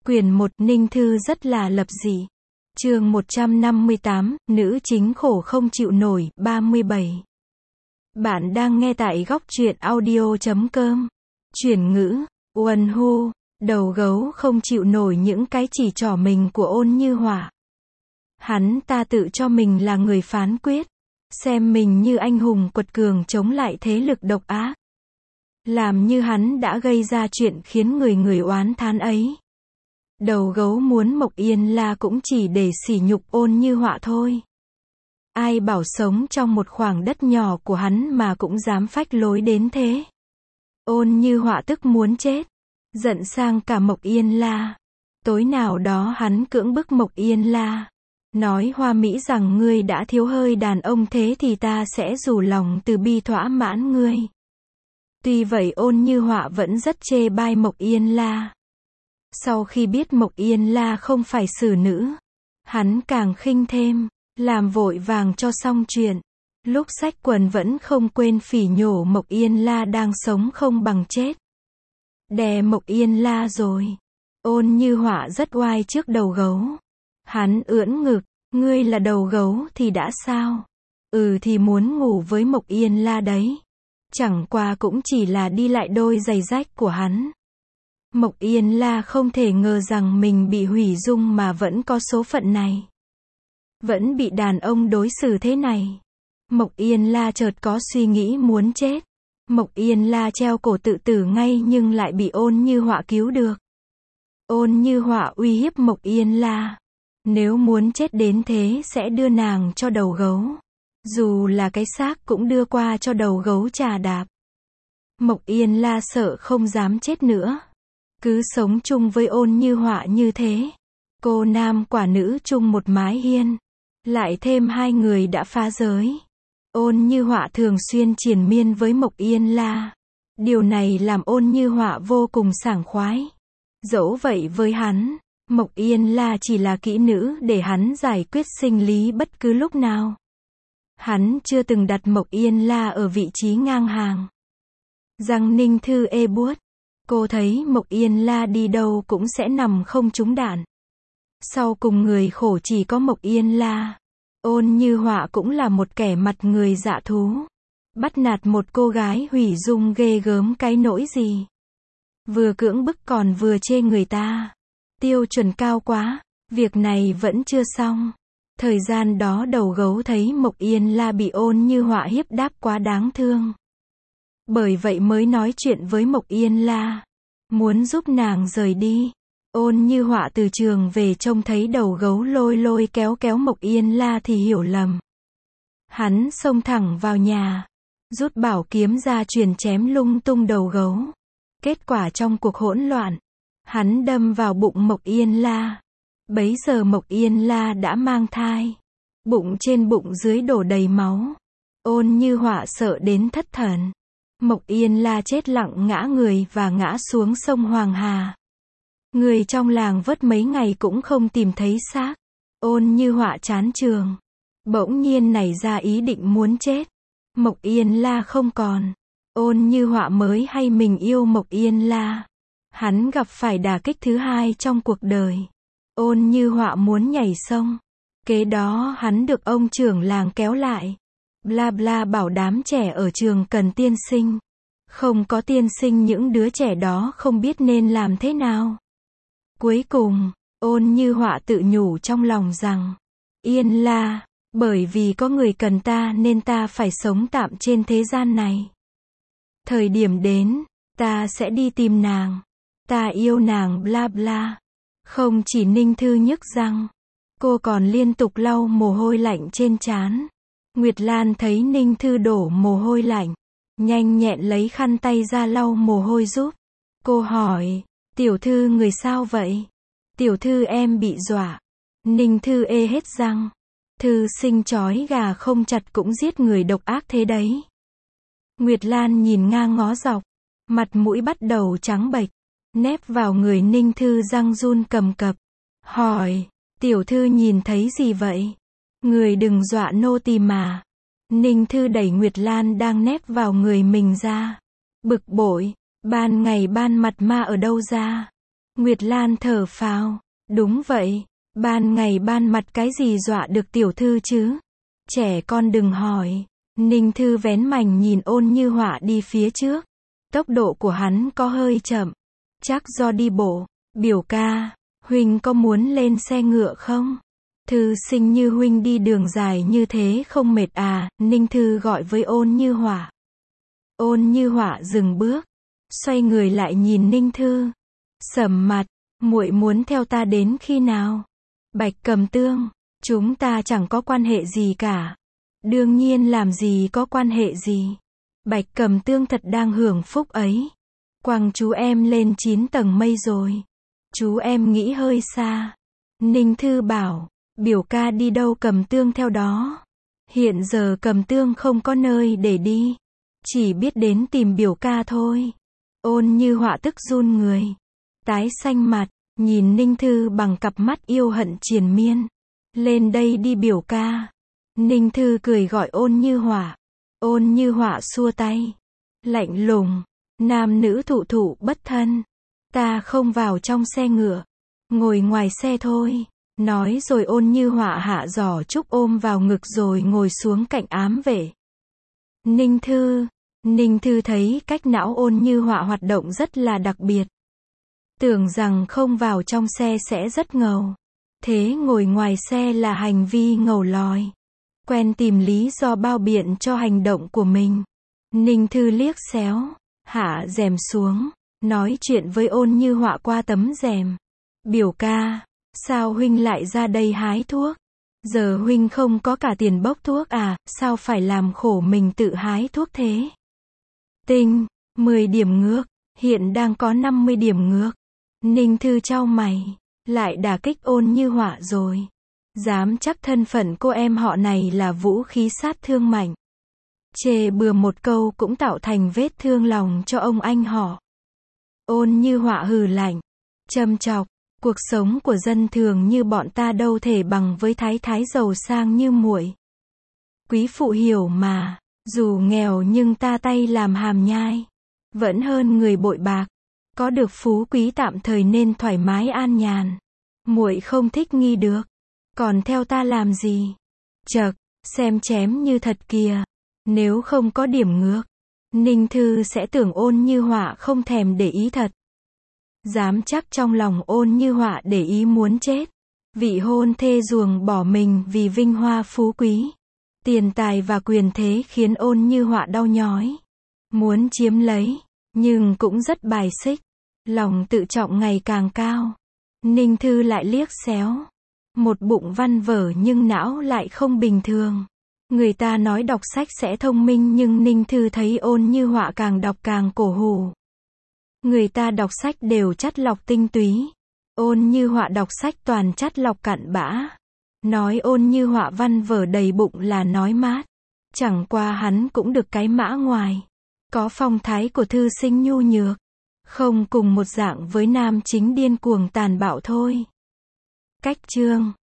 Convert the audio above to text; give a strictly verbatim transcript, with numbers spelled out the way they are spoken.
Quyển một, Ninh Thư rất là lập dị. Chương một trăm năm mươi tám, nữ chính khổ không chịu nổi, ba mươi bảy. Bạn đang nghe tại góc truyện audio chấm com. Chuyển ngữ, Uẩn Hu, đầu gấu không chịu nổi những cái chỉ trỏ mình của Ôn Như Họa. Hắn ta tự cho mình là người phán quyết, xem mình như anh hùng quật cường chống lại thế lực độc ác. Làm như hắn đã gây ra chuyện khiến người người oán thán ấy. Đầu gấu muốn Mộc Yên La cũng chỉ để sỉ nhục Ôn Như Họa thôi. Ai bảo sống trong một khoảng đất nhỏ của hắn mà cũng dám phách lối đến thế. Ôn Như Họa tức muốn chết, giận sang cả Mộc Yên La. Tối nào đó hắn cưỡng bức Mộc Yên La, nói hoa mỹ rằng ngươi đã thiếu hơi đàn ông thế thì ta sẽ rủ lòng từ bi thỏa mãn ngươi. Tuy vậy Ôn Như Họa vẫn rất chê bai Mộc Yên La. Sau khi biết Mộc Yên La không phải xử nữ, hắn càng khinh thêm, làm vội vàng cho xong chuyện. Lúc xách quần vẫn không quên phỉ nhổ Mộc Yên La đang sống không bằng chết. Đè Mộc Yên La rồi. Ôn Như Họa rất oai trước đầu gấu. Hắn ưỡn ngực, ngươi là đầu gấu thì đã sao? Ừ thì muốn ngủ với Mộc Yên La đấy. Chẳng qua cũng chỉ là đi lại đôi giày rách của hắn. Mộc Yên La không thể ngờ rằng mình bị hủy dung mà vẫn có số phận này. Vẫn bị đàn ông đối xử thế này. Mộc Yên La chợt có suy nghĩ muốn chết. Mộc Yên La treo cổ tự tử ngay nhưng lại bị Ôn Như Họa cứu được. Ôn Như Họa uy hiếp Mộc Yên La. Nếu muốn chết đến thế sẽ đưa nàng cho đầu gấu. Dù là cái xác cũng đưa qua cho đầu gấu trà đạp. Mộc Yên La sợ không dám chết nữa. Cứ sống chung với Ôn Như Họa như thế. Cô nam quả nữ chung một mái hiên. Lại thêm hai người đã phá giới. Ôn Như Họa thường xuyên triền miên với Mộc Yên La. Điều này làm Ôn Như Họa vô cùng sảng khoái. Dẫu vậy với hắn, Mộc Yên La chỉ là kỹ nữ để hắn giải quyết sinh lý bất cứ lúc nào. Hắn chưa từng đặt Mộc Yên La ở vị trí ngang hàng. Răng Ninh Thư ê buốt. Cô thấy Mộc Yên La đi đâu cũng sẽ nằm không trúng đạn. Sau cùng người khổ chỉ có Mộc Yên La. Ôn Như Họa cũng là một kẻ mặt người dạ thú. Bắt nạt một cô gái hủy dung ghê gớm cái nỗi gì. Vừa cưỡng bức còn vừa chê người ta. Tiêu chuẩn cao quá. Việc này vẫn chưa xong. Thời gian đó đầu gấu thấy Mộc Yên La bị Ôn Như Họa hiếp đáp quá đáng thương. Bởi vậy mới nói chuyện với Mộc Yên La. Muốn giúp nàng rời đi. Ôn Như Họa từ trường về trông thấy đầu gấu lôi lôi kéo kéo Mộc Yên La thì hiểu lầm. Hắn xông thẳng vào nhà. Rút bảo kiếm ra truyền chém lung tung đầu gấu. Kết quả trong cuộc hỗn loạn, hắn đâm vào bụng Mộc Yên La. Bấy giờ Mộc Yên La đã mang thai. Bụng trên bụng dưới đổ đầy máu. Ôn Như Họa sợ đến thất thần. Mộc Yên La chết lặng ngã người và ngã xuống sông Hoàng Hà. Người trong làng vớt mấy ngày cũng không tìm thấy xác. Ôn Như Họa chán trường. Bỗng nhiên nảy ra ý định muốn chết. Mộc Yên La không còn. Ôn Như Họa mới hay mình yêu Mộc Yên La. Hắn gặp phải đả kích thứ hai trong cuộc đời. Ôn Như Họa muốn nhảy sông. Kế đó hắn được ông trưởng làng kéo lại. Bla bla bảo đám trẻ ở trường cần tiên sinh. Không có tiên sinh những đứa trẻ đó không biết nên làm thế nào. Cuối cùng, Ôn Như Họa tự nhủ trong lòng rằng, Yên La, bởi vì có người cần ta nên ta phải sống tạm trên thế gian này. Thời điểm đến, ta sẽ đi tìm nàng. Ta yêu nàng bla bla. Không chỉ Ninh Thư nhức răng, cô còn liên tục lau mồ hôi lạnh trên trán. Nguyệt Lan thấy Ninh Thư đổ mồ hôi lạnh, nhanh nhẹn lấy khăn tay ra lau mồ hôi giúp. Cô hỏi, tiểu thư người sao vậy? Tiểu thư em bị dọa. Ninh Thư ê hết răng. Thư sinh chói gà không chặt cũng giết người độc ác thế đấy. Nguyệt Lan nhìn ngang ngó dọc, mặt mũi bắt đầu trắng bệch, nép vào người Ninh Thư răng run cầm cập. Hỏi, tiểu thư nhìn thấy gì vậy? Người đừng dọa nô tỳ mà. Ninh Thư đẩy Nguyệt Lan đang nép vào người mình ra. Bực bội, ban ngày ban mặt ma ở đâu ra? Nguyệt Lan thở phào. Đúng vậy. Ban ngày ban mặt cái gì dọa được tiểu thư chứ? Trẻ con đừng hỏi. Ninh Thư vén mành nhìn Ôn Như Họa đi phía trước. Tốc độ của hắn có hơi chậm. Chắc do đi bộ. Biểu ca, huynh có muốn lên xe ngựa không? Thư sinh như huynh đi đường dài như thế không mệt à? Ninh Thư gọi với Ôn Như Họa. Ôn Như Họa dừng bước, xoay người lại nhìn Ninh Thư. Sầm mặt, muội muốn theo ta đến khi nào? Bạch Cầm Tương, chúng ta chẳng có quan hệ gì cả. Đương nhiên làm gì có quan hệ gì. Bạch Cầm Tương thật đang hưởng phúc ấy. Quăng chú em lên chín tầng mây rồi. Chú em nghĩ hơi xa. Ninh Thư bảo, biểu ca đi đâu Cầm Tương theo đó. Hiện giờ Cầm Tương không có nơi để đi. Chỉ biết đến tìm biểu ca thôi. Ôn Như Họa tức run người. Tái xanh mặt, nhìn Ninh Thư bằng cặp mắt yêu hận triền miên. Lên đây đi biểu ca. Ninh Thư cười gọi Ôn Như Họa. Ôn Như Họa xua tay. Lạnh lùng. Nam nữ thụ thụ bất thân. Ta không vào trong xe ngựa. Ngồi ngoài xe thôi. Nói rồi Ôn Như Họa hạ giỏ trúc ôm vào ngực rồi ngồi xuống cạnh ám vệ. Ninh Thư. Ninh Thư thấy cách não Ôn Như Họa hoạt động rất là đặc biệt. Tưởng rằng không vào trong xe sẽ rất ngầu. Thế ngồi ngoài xe là hành vi ngầu lòi. Quen tìm lý do bao biện cho hành động của mình. Ninh Thư liếc xéo, hạ rèm xuống, nói chuyện với Ôn Như Họa qua tấm rèm. Biểu ca, sao huynh lại ra đây hái thuốc? Giờ huynh không có cả tiền bốc thuốc à, sao phải làm khổ mình tự hái thuốc thế? Tinh, mười điểm ngược, hiện đang có năm mươi điểm ngược. Ninh Thư chau mày, lại đả kích Ôn Như Họa rồi. Dám chắc thân phận cô em họ này là vũ khí sát thương mạnh. Chê bừa một câu cũng tạo thành vết thương lòng cho ông anh họ. Ôn Như Họa hừ lạnh, châm chọc, cuộc sống của dân thường như bọn ta đâu thể bằng với thái thái giàu sang như muội. Quý phụ hiểu mà, dù nghèo nhưng ta tay làm hàm nhai, vẫn hơn người bội bạc. Có được phú quý tạm thời nên thoải mái an nhàn. Muội không thích nghi được, còn theo ta làm gì? Chậc, xem chém như thật kìa. Nếu không có điểm ngược, Ninh Thư sẽ tưởng Ôn Như Họa không thèm để ý thật. Dám chắc trong lòng Ôn Như Họa để ý muốn chết. Vị hôn thê ruồng bỏ mình vì vinh hoa phú quý, tiền tài và quyền thế khiến Ôn Như Họa đau nhói. Muốn chiếm lấy, nhưng cũng rất bài xích. Lòng tự trọng ngày càng cao. Ninh Thư lại liếc xéo. Một bụng văn vở nhưng não lại không bình thường. Người ta nói đọc sách sẽ thông minh nhưng Ninh Thư thấy Ôn Như Họa càng đọc càng cổ hủ. Người ta đọc sách đều chắt lọc tinh túy. Ôn Như Họa đọc sách toàn chắt lọc cặn bã. Nói Ôn Như Họa văn vở đầy bụng là nói mát. Chẳng qua hắn cũng được cái mã ngoài. Có phong thái của thư sinh nhu nhược. Không cùng một dạng với nam chính điên cuồng tàn bạo thôi. Cách chương